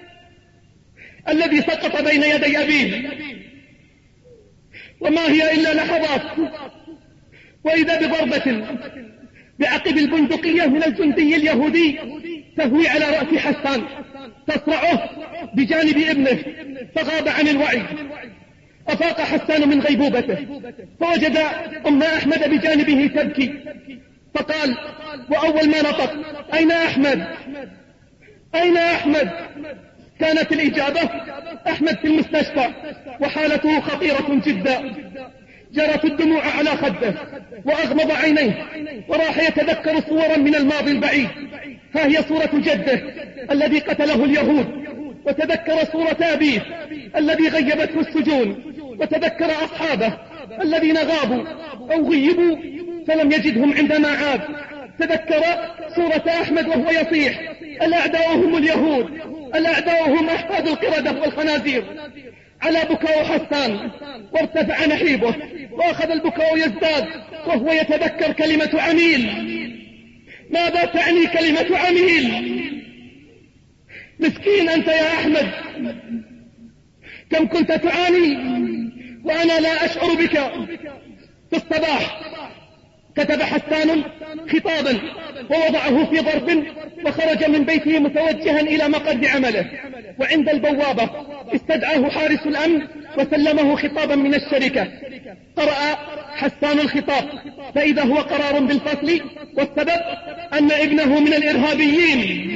الذي سقط بين يدي أبيه، وما هي إلا لحظات، وإذا بضربة بعقب البندقية من الجندي اليهودي تهوي على رأس حسان تصرعه بجانب ابنه، فغاب عن الوعي. أفاق حسان من غيبوبته فوجد أم أحمد بجانبه تبكي، فقال وأول ما نطق: أين أحمد؟ أين أحمد؟ كانت الإجابة: أحمد في المستشفى وحالته خطيرة جدا. جرت الدموع على خده وأغمض عينيه وراح يتذكر صورا من الماضي البعيد. ها هي صورة جده الذي قتله اليهود، وتذكر صورة أبيه الذي غيبته السجون، وتذكر أصحابه الذين غابوا أو غيبوا فلم يجدهم عندما عاد. تذكر صورة أحمد وهو يصيح: الأعداء هم اليهود، الأعداء هم أحفاد القردة والخنازير. على بكاء حسان وارتفع نحيبه وأخذ البكاء يزداد وهو يتذكر كلمة عميل. ماذا تعني كلمة عميل؟ مسكين أنت يا أحمد، كم كنت تعاني وأنا لا أشعر بك. في الصباح كتب حسان خطابا ووضعه في ظرف وخرج من بيته متوجها إلى مقر عمله، وعند البوابة استدعاه حارس الأمن وسلمه خطابا من الشركة. قرأ حسان الخطاب فإذا هو قرار بالفصل، والسبب أن ابنه من الإرهابيين،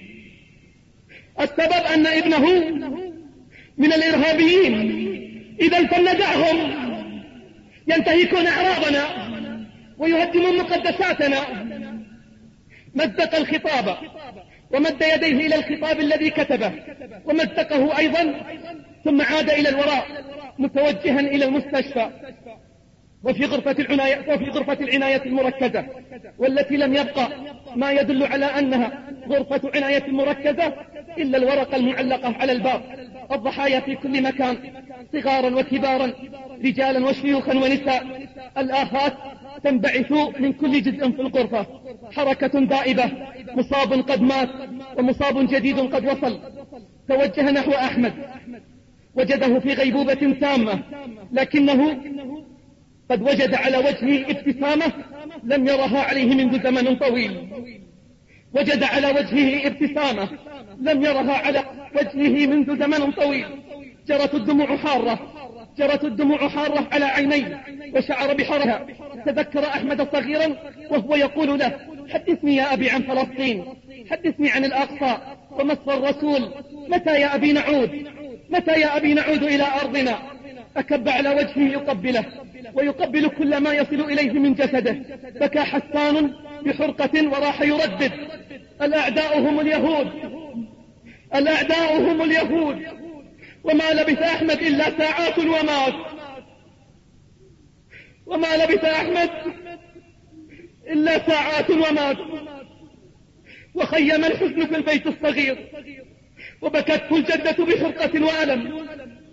السبب أن ابنه من الإرهابيين. إذا فلندعهم ينتهكون أعراضنا ويهدمون مقدساتنا. مزق الخطاب ومد يديه إلى الخطاب الذي كتبه ومزقه أيضا، ثم عاد إلى الوراء متوجها إلى المستشفى وفي غرفة العناية, وفي غرفة العناية المركزة، والتي لم يبقى ما يدل على أنها غرفة عناية مركزة إلا الورقة المعلقة على الباب. الضحايا في كل مكان، صغارا وكبارا، رجالا وشيوخا ونساء. الآفات تنبعث من كل جزء في الغرفة، حركة دائبة، مصاب قد مات ومصاب جديد قد وصل. توجه نحو أحمد وجده في غيبوبة تامة، لكنه قد وجد على وجهه ابتسامة لم يرها عليه منذ زمن طويل. وجد على وجهه ابتسامة لم يرها على وجهه منذ زمن طويل. جرت الدموع حارة، جرت الدموع حارة على عينيه وشعر بحرها. تذكر أحمد صغيرا وهو يقول له: حدثني يا أبي عن فلسطين، حدثني عن الأقصى ومصر الرسول، متى يا أبي نعود، متى يا أبي نعود إلى أرضنا. أكب على وجهه يقبله ويقبل كل ما يصل إليه من جسده. بكى حسان بحرقة وراح يردد: الأعداء هم اليهود، الأعداء هم اليهود. وما لبث أحمد إلا ساعات ومات، وما لبث أحمد إلا ساعات ومات. وخيم الحزن في البيت الصغير وبكته الجدة بحرقة وألم،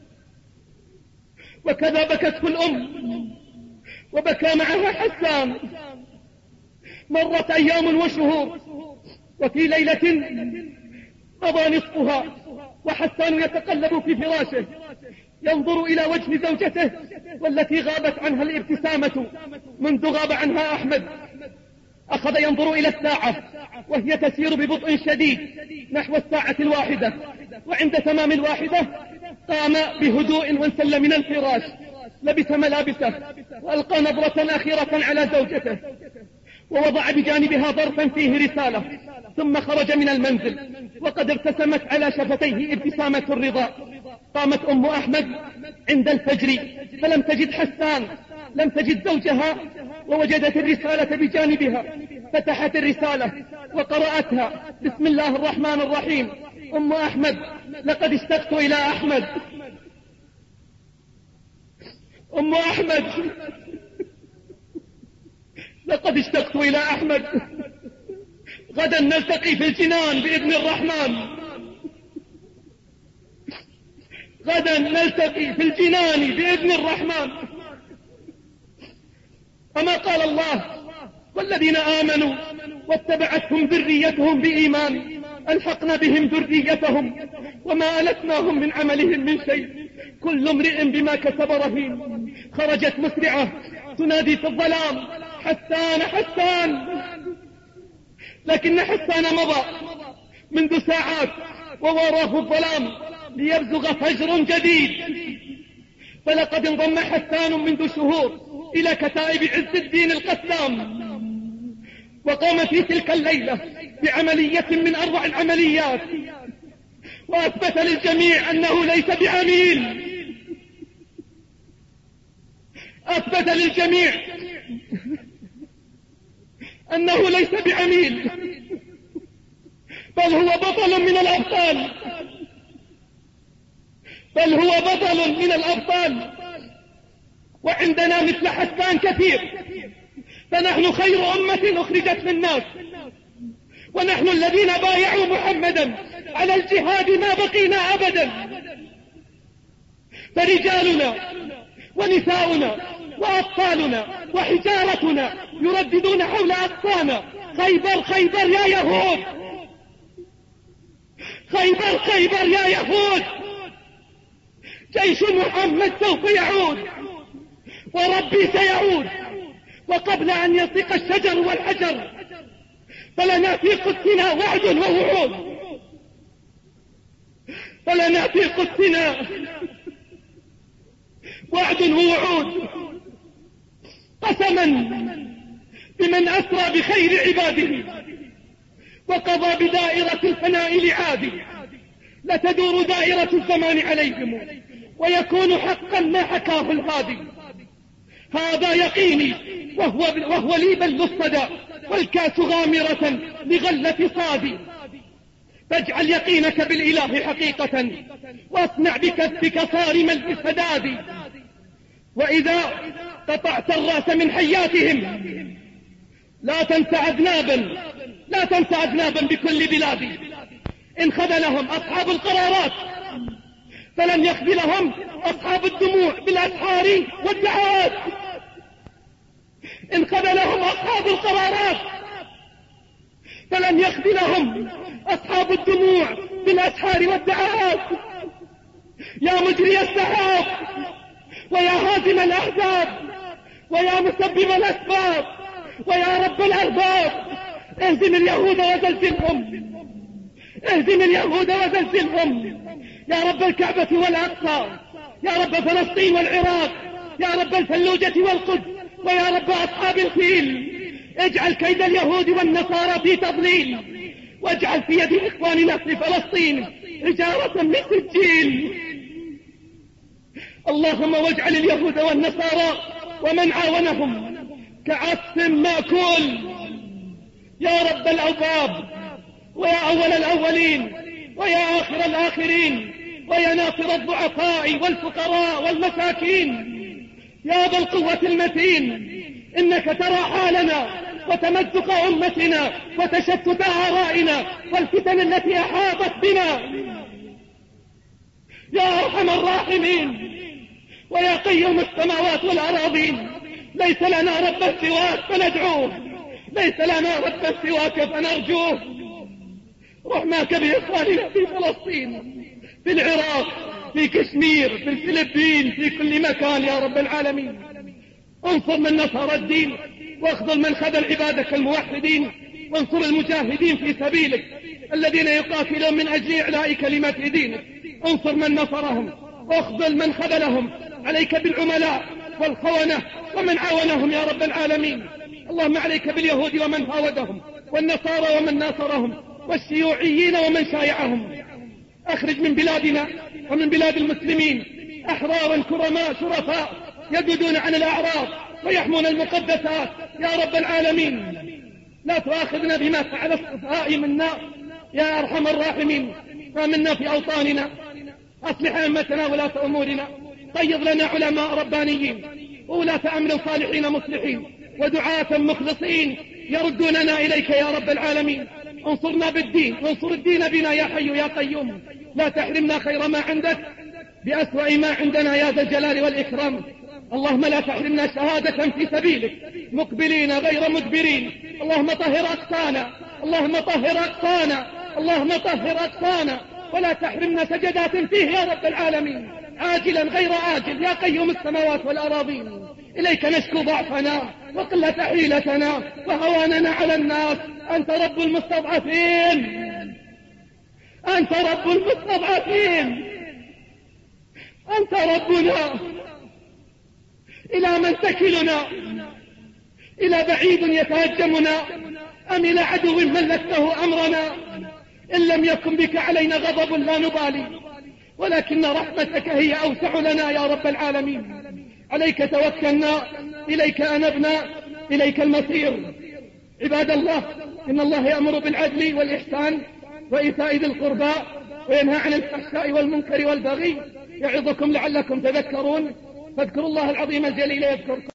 وكذا بكته الأم وبكى معها حسان. مرت أيام وشهور، وفي ليلة مضى نصفها وحسان يتقلب في فراشه ينظر إلى وجه زوجته والتي غابت عنها الابتسامة منذ غاب عنها أحمد. أخذ ينظر إلى الساعة وهي تسير ببطء شديد نحو الساعة الواحدة، وعند تمام الواحدة قام بهدوء وانسل من الفراش، لبس ملابسه وألقى نظرة أخيرة على زوجته، ووضع بجانبها ظرفا فيه رسالة، ثم خرج من المنزل وقد ارتسمت على شفتيه ابتسامة الرضا. قامت أم أحمد عند الفجر فلم تجد حسان، لم تجد زوجها، ووجدت الرسالة بجانبها، فتحت الرسالة وقرأتها: بسم الله الرحمن الرحيم. أم أحمد: لقد اشتقت إلى أحمد. أم أحمد: لقد اشتقت إلى أحمد. غدا نلتقي في الجنان بإذن الرحمن. غدا نلتقي في الجنان بإذن الرحمن. أما قال الله: والذين آمنوا واتبعتهم ذريتهم بإيمان ألحقنا بهم ذريتهم وما ألتناهم من عملهم من شيء كل امرئ بما كسب رهين. خرجت مسرعة تنادي في الظلام: حسان حسان! لكن حسان مضى منذ ساعات ووراه الظلام ليبزغ فجر جديد. فلقد انضم حسان منذ شهور إلى كتائب عز الدين القسام، وقام في تلك الليلة بعملية من أروع العمليات، وأثبت للجميع أنه ليس بعميل. أثبت للجميع أنه ليس بعميل، بل هو بطل من الأبطال، بل هو بطل من الأبطال. وعندنا مثل حسان كثير، فنحن خير أمة أخرجت للناس، ونحن الذين بايعوا محمدا على الجهاد ما بقينا أبدا. فرجالنا ونساؤنا وأطفالنا وحجارتنا يرددون حول أقصانا: خيبر خيبر يا يهود، خيبر خيبر يا يهود. جيش محمد سوف يعود وربي سيعود. وقبل أن يصيق الشجر والحجر فلنا في قدسنا وعد ووعود، فلنا في قدسنا وعد ووعود. قسما بمن أسرى بخير عباده وقضى بدائرة الفناء لعاده، لتدور دائرة الزمان عليهم ويكون حقا ما حكاه الهادي. هذا يقيني وهو, وهو لي بل الصدى، والكاس غامرة لغلة صادي. فاجعل يقينك بالإله حقيقة، واصنع بكفك صارما للسداد. وإذا قطعت الرأس من حياتهم لا تنسى أذنابا، لا تنسى أذنابا بكل بلادي. إن خذلهم أصحاب القرارات فلن يخذلهم أصحاب الدموع بالأسحار والدعوات. إن خذلهم أصحاب القرارات فلن يخذلهم أصحاب الدموع بالأسحار والدعوات. يا مجري السحاب، ويا هازم الأحزاب، ويا مسبب الأسباب، ويا رب الأرباب، اهزم اليهود وزلزلهم، اهزم اليهود وزلزلهم. يا رب الكعبة والأقصى، يا رب فلسطين والعراق، يا رب الفلوجة والقدس، ويا رب أصحاب الفيل. اجعل كيد اليهود والنصارى في تضليل، واجعل في يد إخواننا في فلسطين حجارة من سجيل. اللهم واجعل اليهود والنصارى ومن عاونهم كعصف مأكول. يا رب الأوباب، ويا أول الأولين، ويا آخر الآخرين، ويا ناصر الضعفاء والفقراء والمساكين. يا ذا القوة المتين، إنك ترى حالنا وتمزق أمتنا وتشتت آرائنا والفتن التي أحاطت بنا. يا أرحم الراحمين، ويا قيوم السماوات والأراضين، ليس لنا رب سواك فندعوه، ليس لنا رب سواك فنرجوه. رحماك بإخواننا في فلسطين، في العراق، في كشمير، في الفلبين، في كل مكان يا رب العالمين. انصر من نصر الدين، واخذل من خذل عبادك الموحدين، وانصر المجاهدين في سبيلك الذين يقاتلون من أجل إعلاء كلمة دينك. انصر من نصرهم واخذل من خذلهم. عليك بالعملاء والخونة ومن عاونهم يا رب العالمين. اللهم عليك باليهود ومن هاودهم، والنصارى ومن ناصرهم، والشيوعيين ومن شايعهم. أخرج من بلادنا ومن بلاد المسلمين أحرارا كرماء شرفاء يجدون عن الأعراض ويحمون المقدسات يا رب العالمين. لا تؤاخذنا بما فعل السفهاء منا يا أرحم الراحمين. فمنا في أوطاننا، أصلح أئمتنا ولاة أمورنا، قيض لنا علماء ربانيين وولاة أمر صالحين مصلحين ودعاة مخلصين يردوننا إليك يا رب العالمين. انصرنا بالدين وانصر الدين بنا يا حي يا قيوم. لا تحرمنا خير ما عندك بأسوأ ما عندنا يا ذا الجلال والإكرام. اللهم لا تحرمنا شهادة في سبيلك مقبلين غير مدبرين. اللهم طهر أقصانا، اللهم طهر أقصانا، اللهم طهر أقصانا، ولا تحرمنا سجدات فيه يا رب العالمين، عاجلا غير آجل يا قيوم السماوات والأراضين. إليك نشكو ضعفنا وقلة حيلتنا وهواننا على الناس. أنت رب المستضعفين، أنت رب المستضعفين، أنت ربنا. إلى من تكلنا؟ إلى بعيد يتهجمنا أم إلى عدو ملكته أمرنا؟ إن لم يكن بك علينا غضب لا نبالي، ولكن رحمتك هي أوسع لنا يا رب العالمين. عليك توكلنا، إليك أنبنا، إليك المصير. عباد الله، إن الله يأمر بالعدل والإحسان وإيتاء ذي القربى وينهى عن الفحشاء والمنكر والبغي، يعظكم لعلكم تذكرون. فاذكروا الله العظيم الجليل يذكركم.